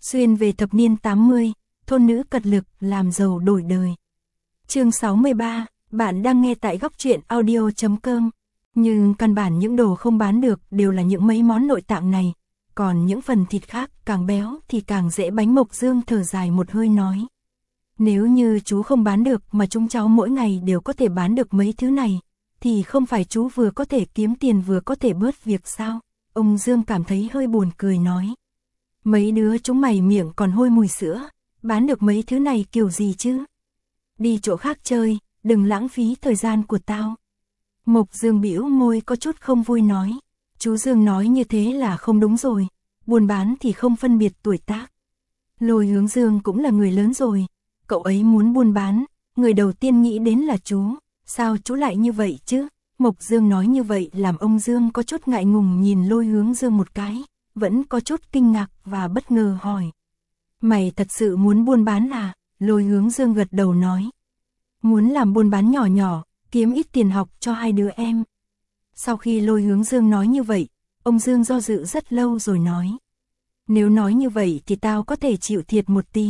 Xuyên về thập niên 80, thôn nữ cật lực làm giàu đổi đời. Chương 63, bạn đang nghe tại góc truyện audio.com. Nhưng căn bản những đồ không bán được đều là những mấy món nội tạng này, còn những phần thịt khác càng béo thì càng dễ. Bánh Mộc Dương thở dài một hơi nói. Nếu như chú không bán được mà chúng cháu mỗi ngày đều có thể bán được mấy thứ này, thì không phải chú vừa có thể kiếm tiền vừa có thể bớt việc sao? Ông Dương cảm thấy hơi buồn cười nói. Mấy đứa chúng mày miệng còn hôi mùi sữa, bán được mấy thứ này kiểu gì chứ? Đi chỗ khác chơi, đừng lãng phí thời gian của tao. Mộc Dương bĩu môi có chút không vui nói. Chú Dương nói như thế là không đúng rồi, buôn bán thì không phân biệt tuổi tác. Lôi Hướng Dương cũng là người lớn rồi, cậu ấy muốn buôn bán, người đầu tiên nghĩ đến là chú, sao chú lại như vậy chứ? Mộc Dương nói như vậy làm ông Dương có chút ngại ngùng nhìn Lôi Hướng Dương một cái, vẫn có chút kinh ngạc và bất ngờ hỏi. Mày thật sự muốn buôn bán à? Lôi Hướng Dương gật đầu nói. Muốn làm buôn bán nhỏ nhỏ, kiếm ít tiền học cho hai đứa em. Sau khi Lôi Hướng Dương nói như vậy, ông Dương do dự rất lâu rồi nói. Nếu nói như vậy thì tao có thể chịu thiệt một tí.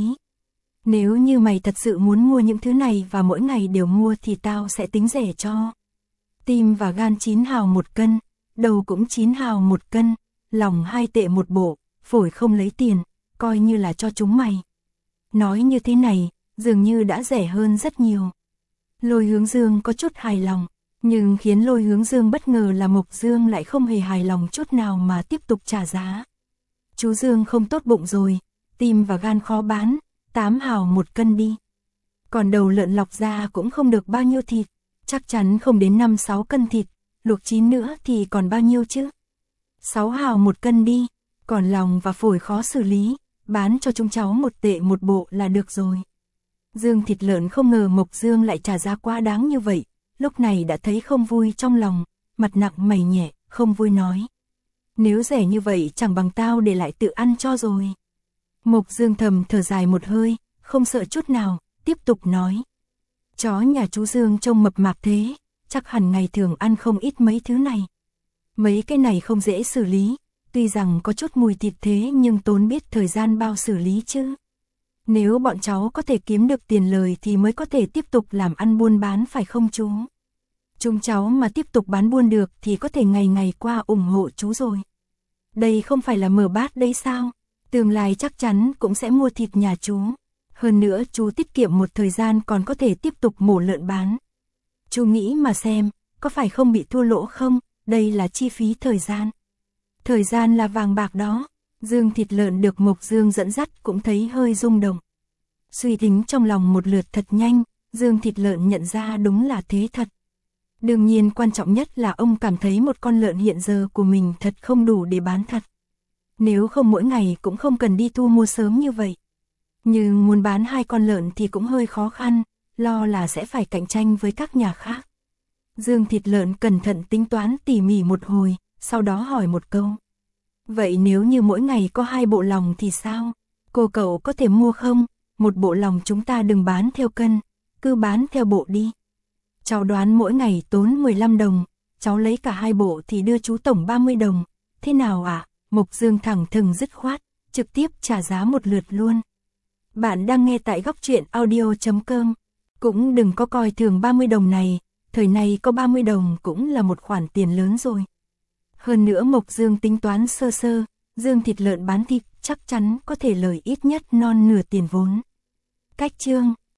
Nếu như mày thật sự muốn mua những thứ này và mỗi ngày đều mua thì tao sẽ tính rẻ cho. Tim và gan 9 hào 1 cân, đầu cũng 9 hào 1 cân, lòng 2 tệ một bộ, phổi không lấy tiền, coi như là cho chúng mày. Nói như thế này, dường như đã rẻ hơn rất nhiều. Lôi Hướng Dương có chút hài lòng, nhưng khiến Lôi Hướng Dương bất ngờ là Mộc Dương lại không hề hài lòng chút nào mà tiếp tục trả giá. Chú Dương không tốt bụng rồi, tim và gan khó bán, 8 hào 1 cân đi. Còn đầu lợn lọc ra cũng không được bao nhiêu thịt, chắc chắn không đến 5-6 cân thịt, luộc chín nữa thì còn bao nhiêu chứ? 6 hào 1 cân đi, còn lòng và phổi khó xử lý, bán cho chúng cháu 1 tệ một bộ là được rồi. Dương thịt lợn không ngờ Mộc Dương lại trả giá quá đáng như vậy, lúc này đã thấy không vui trong lòng, mặt nặng mày nhẹ, không vui nói. Nếu rẻ như vậy chẳng bằng tao để lại tự ăn cho rồi. Mộc Dương thầm thở dài một hơi, không sợ chút nào, tiếp tục nói. Chó nhà chú Dương trông mập mạp thế, chắc hẳn ngày thường ăn không ít mấy thứ này. Mấy cái này không dễ xử lý, tuy rằng có chút mùi thịt thế nhưng tốn biết thời gian bao xử lý chứ. Nếu bọn cháu có thể kiếm được tiền lời thì mới có thể tiếp tục làm ăn buôn bán phải không chú? Chúng cháu mà tiếp tục bán buôn được thì có thể ngày ngày qua ủng hộ chú rồi. Đây không phải là mở bát đấy sao? Tương lai chắc chắn cũng sẽ mua thịt nhà chú. Hơn nữa chú tiết kiệm một thời gian còn có thể tiếp tục mổ lợn bán. Chú nghĩ mà xem, có phải không bị thua lỗ không? Đây là chi phí thời gian. Thời gian là vàng bạc đó. Dương thịt lợn được Mộc Dương dẫn dắt cũng thấy hơi rung động. Suy tính trong lòng một lượt thật nhanh, Dương thịt lợn nhận ra đúng là thế thật. Đương nhiên quan trọng nhất là ông cảm thấy một con lợn hiện giờ của mình thật không đủ để bán thật. Nếu không mỗi ngày cũng không cần đi thu mua sớm như vậy. Nhưng muốn bán 2 con lợn thì cũng hơi khó khăn, lo là sẽ phải cạnh tranh với các nhà khác. Dương thịt lợn cẩn thận tính toán tỉ mỉ một hồi, sau đó hỏi một câu. Vậy nếu như mỗi ngày có 2 bộ lòng thì sao? Cô cậu có thể mua không? Một bộ lòng chúng ta đừng bán theo cân, cứ bán theo bộ đi. Cháu đoán mỗi ngày tốn 15 đồng, cháu lấy cả 2 bộ thì đưa chú tổng 30 đồng. Thế nào ạ? Mộc Dương thẳng thừng dứt khoát, trực tiếp trả giá một lượt luôn. Bạn đang nghe tại góc truyện audio.com. Cũng đừng có coi thường 30 đồng này, thời này có 30 đồng cũng là một khoản tiền lớn rồi. Hơn nữa Mộc Dương tính toán sơ sơ, Dương thịt lợn bán thịt chắc chắn có thể lời ít nhất non nửa tiền vốn. Cách chương